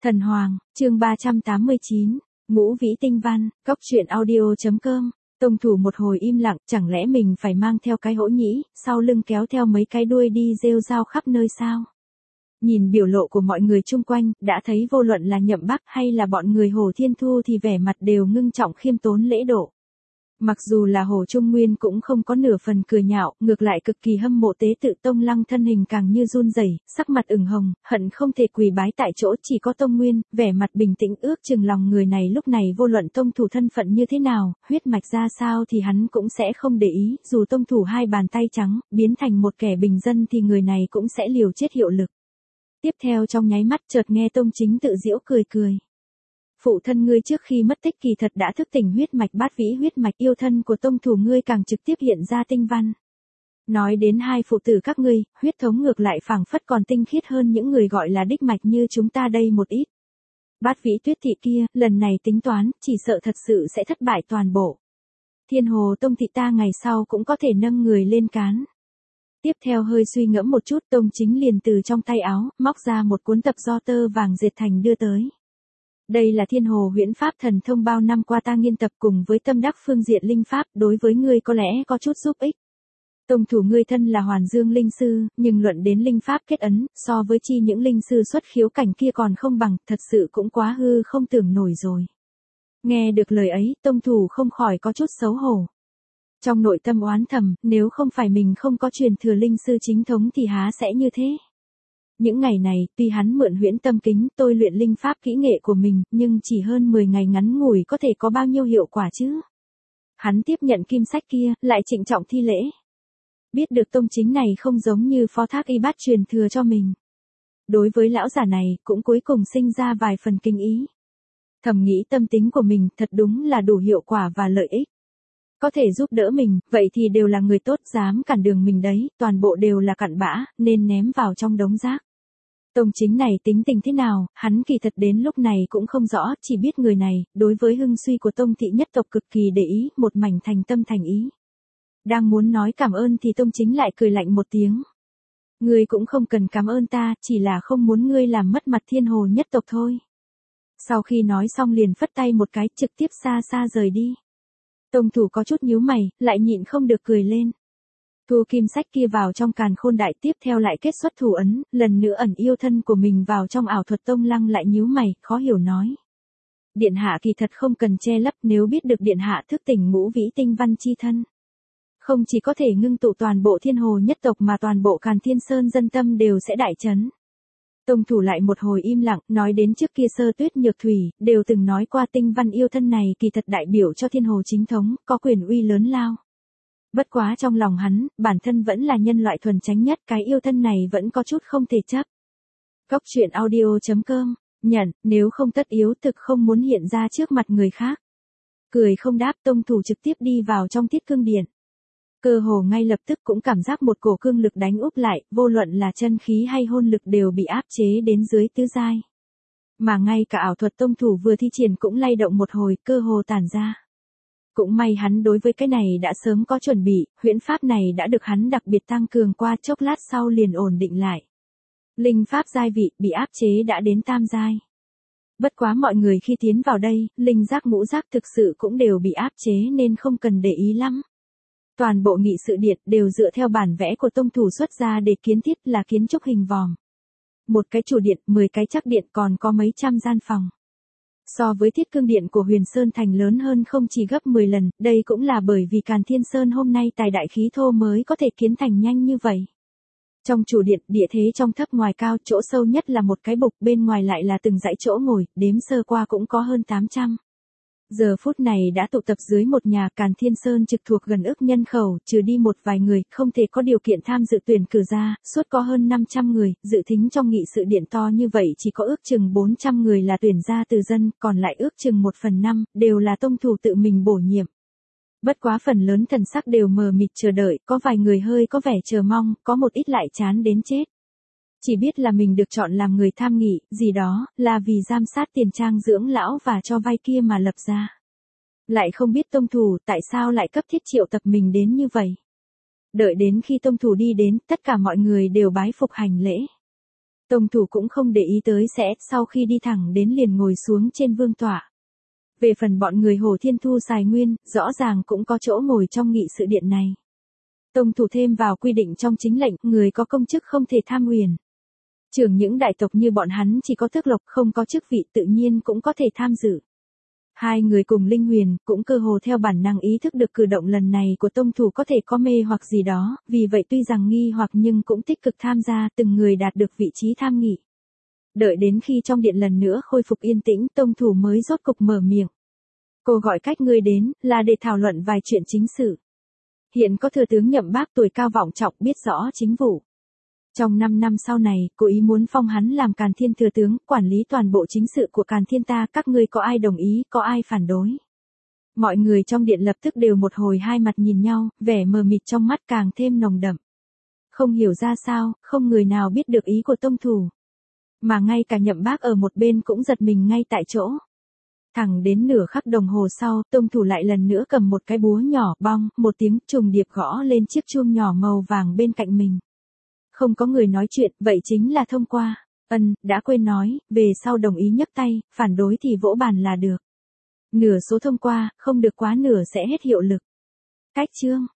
Thần Hoàng, chương 389, Ngũ Vĩ Tinh Văn, Cóc truyện audio.com. Tông thủ một hồi im lặng, chẳng lẽ mình phải mang theo cái hỗ nhĩ, sau lưng kéo theo mấy cái đuôi đi rêu rao khắp nơi sao? Nhìn biểu lộ của mọi người chung quanh, đã thấy vô luận là Nhậm Bắc hay là bọn người Hồ Thiên Thu thì vẻ mặt đều ngưng trọng khiêm tốn lễ độ. Mặc dù là Hồ Trung Nguyên cũng không có nửa phần cười nhạo, ngược lại cực kỳ hâm mộ Tế Tự Tông Lăng thân hình càng như run rẩy, sắc mặt ửng hồng, hận không thể quỳ bái tại chỗ, chỉ có Tông Nguyên, vẻ mặt bình tĩnh ước chừng lòng người này lúc này vô luận tông thủ thân phận như thế nào, huyết mạch ra sao thì hắn cũng sẽ không để ý, dù tông thủ hai bàn tay trắng, biến thành một kẻ bình dân thì người này cũng sẽ liều chết hiệu lực. Tiếp theo trong nháy mắt chợt nghe Tông Chính tự giễu cười cười. Phụ thân ngươi trước khi mất tích kỳ thật đã thức tỉnh huyết mạch bát vĩ huyết mạch, yêu thân của tông thủ ngươi càng trực tiếp hiện ra tinh văn. Nói đến hai phụ tử các ngươi, huyết thống ngược lại phảng phất còn tinh khiết hơn những người gọi là đích mạch như chúng ta đây một ít. Bát vĩ Tuyết thị kia, lần này tính toán, chỉ sợ thật sự sẽ thất bại toàn bộ. Thiên Hồ Tông thị ta ngày sau cũng có thể nâng người lên cán. Tiếp theo hơi suy ngẫm một chút, Tông Chính liền từ trong tay áo, móc ra một cuốn tập do tơ vàng dệt thành đưa tới. Đây là Thiên Hồ Huyễn Pháp thần thông bao năm qua ta nghiên tập cùng với tâm đắc phương diện linh pháp, đối với ngươi có lẽ có chút giúp ích. Tông thủ ngươi thân là Hoàn Dương linh sư, nhưng luận đến linh pháp kết ấn, so với chi những linh sư xuất khiếu cảnh kia còn không bằng, thật sự cũng quá hư không tưởng nổi rồi. Nghe được lời ấy, tông thủ không khỏi có chút xấu hổ. Trong nội tâm oán thầm, nếu không phải mình không có truyền thừa linh sư chính thống thì há sẽ như thế. Những ngày này, tuy hắn mượn huyễn tâm kính, tôi luyện linh pháp kỹ nghệ của mình, nhưng chỉ hơn 10 ngày ngắn ngủi có thể có bao nhiêu hiệu quả chứ? Hắn tiếp nhận kim sách kia, lại trịnh trọng thi lễ. Biết được Tông Chính này không giống như phó thác y bát truyền thừa cho mình. Đối với lão giả này, cũng cuối cùng sinh ra vài phần kinh ý. Thầm nghĩ tâm tính của mình thật đúng là đủ hiệu quả và lợi ích. Có thể giúp đỡ mình, vậy thì đều là người tốt, dám cản đường mình đấy, toàn bộ đều là cặn bã, nên ném vào trong đống rác. Tông Chính này tính tình thế nào, hắn kỳ thật đến lúc này cũng không rõ, chỉ biết người này, đối với hưng suy của Tông thị nhất tộc cực kỳ để ý, một mảnh thành tâm thành ý. Đang muốn nói cảm ơn thì Tông Chính lại cười lạnh một tiếng. Ngươi cũng không cần cảm ơn ta, chỉ là không muốn ngươi làm mất mặt Thiên Hồ nhất tộc thôi. Sau khi nói xong liền phất tay một cái, trực tiếp xa xa rời đi. Tông thủ có chút nhíu mày, lại nhịn không được cười lên. Thu kim sách kia vào trong càn khôn đại, tiếp theo lại kết xuất thủ ấn, lần nữa ẩn yêu thân của mình vào trong ảo thuật. Tông Lăng lại nhíu mày, khó hiểu nói. Điện hạ kỳ thật không cần che lấp, nếu biết được điện hạ thức tỉnh ngũ vĩ tinh văn chi thân. Không chỉ có thể ngưng tụ toàn bộ Thiên Hồ nhất tộc mà toàn bộ Càn Thiên Sơn dân tâm đều sẽ đại chấn. Tông thủ lại một hồi im lặng, nói đến trước kia Sơ Tuyết Nhược Thủy, đều từng nói qua tinh văn yêu thân này kỳ thật đại biểu cho Thiên Hồ chính thống, có quyền uy lớn lao. Bất quá trong lòng hắn, bản thân vẫn là nhân loại thuần chánh nhất, cái yêu thân này vẫn có chút không thể chấp. Cóc truyện audio.com, nhận, nếu không tất yếu thực không muốn hiện ra trước mặt người khác. Cười không đáp, tông thủ trực tiếp đi vào trong Thiết Cương Điện. Cơ hồ ngay lập tức cũng cảm giác một cổ cương lực đánh úp lại, vô luận là chân khí hay hôn lực đều bị áp chế đến dưới tứ giai. Mà ngay cả ảo thuật tông thủ vừa thi triển cũng lay động một hồi, cơ hồ tản ra. Cũng may hắn đối với cái này đã sớm có chuẩn bị, huyễn pháp này đã được hắn đặc biệt tăng cường qua, chốc lát sau liền ổn định lại. Linh pháp giai vị bị áp chế đã đến tam giai. Bất quá mọi người khi tiến vào đây, linh giác ngũ giác thực sự cũng đều bị áp chế nên không cần để ý lắm. Toàn bộ nghị sự điện đều dựa theo bản vẽ của tông thủ xuất ra để kiến thiết, là kiến trúc hình vòm. Một cái chủ điện, 10 cái chắc điện, còn có mấy trăm gian phòng. So với Thiết Cương Điện của Huyền Sơn Thành lớn hơn không chỉ gấp 10 lần, đây cũng là bởi vì Càn Thiên Sơn hôm nay tài đại khí thô mới có thể kiến thành nhanh như vậy. Trong chủ điện, địa thế trong thấp ngoài cao, chỗ sâu nhất là một cái bục, bên ngoài lại là từng dãy chỗ ngồi, đếm sơ qua cũng có hơn 800. Giờ phút này đã tụ tập dưới một nhà. Càn Thiên Sơn trực thuộc gần ức nhân khẩu, trừ đi một vài người, không thể có điều kiện tham dự tuyển cử ra, suốt có hơn 500 người, dự thính trong nghị sự điện to như vậy chỉ có ước chừng 400 người là tuyển ra từ dân, còn lại ước chừng 1/5, đều là tông thủ tự mình bổ nhiệm. Bất quá phần lớn thần sắc đều mờ mịt chờ đợi, có vài người hơi có vẻ chờ mong, có một ít lại chán đến chết. Chỉ biết là mình được chọn làm người tham nghị, gì đó, là vì giám sát tiền trang dưỡng lão và cho vay kia mà lập ra. Lại không biết tông thủ tại sao lại cấp thiết triệu tập mình đến như vậy. Đợi đến khi tông thủ đi đến, tất cả mọi người đều bái phục hành lễ. Tông thủ cũng không để ý tới sẽ, sau khi đi thẳng đến liền ngồi xuống trên vương tọa. Về phần bọn người Hồ Thiên Thu xài nguyên, rõ ràng cũng có chỗ ngồi trong nghị sự điện này. Tông thủ thêm vào quy định trong chính lệnh, người có công chức không thể tham uyển. Trưởng những đại tộc như bọn hắn chỉ có tước lộc không có chức vị tự nhiên cũng có thể tham dự. Hai người cùng Linh Huyền cũng cơ hồ theo bản năng ý thức được cử động lần này của tông thủ có thể có mê hoặc gì đó, vì vậy tuy rằng nghi hoặc nhưng cũng tích cực tham gia, từng người đạt được vị trí tham nghị. Đợi đến khi trong điện lần nữa khôi phục yên tĩnh, tông thủ mới rốt cục mở miệng. Cô gọi các ngươi đến, là để thảo luận vài chuyện chính sự. Hiện có thừa tướng Nhậm Bác tuổi cao vọng trọng biết rõ chính vụ. Trong 5 năm sau này, cô ý muốn phong hắn làm Càn Thiên thừa tướng, quản lý toàn bộ chính sự của Càn Thiên ta, các ngươi có ai đồng ý, có ai phản đối. Mọi người trong điện lập tức đều một hồi hai mặt nhìn nhau, vẻ mờ mịt trong mắt càng thêm nồng đậm. Không hiểu ra sao, không người nào biết được ý của tông thủ. Mà ngay cả Nhậm Bác ở một bên cũng giật mình ngay tại chỗ. Thẳng đến nửa khắc đồng hồ sau, tông thủ lại lần nữa cầm một cái búa nhỏ, bong, một tiếng trùng điệp gõ lên chiếc chuông nhỏ màu vàng bên cạnh mình. Không có người nói chuyện, vậy chính là thông qua. Đã quên nói, về sau đồng ý nhấc tay, phản đối thì vỗ bàn là được. Nửa số thông qua, không được quá nửa sẽ hết hiệu lực. Cách chương.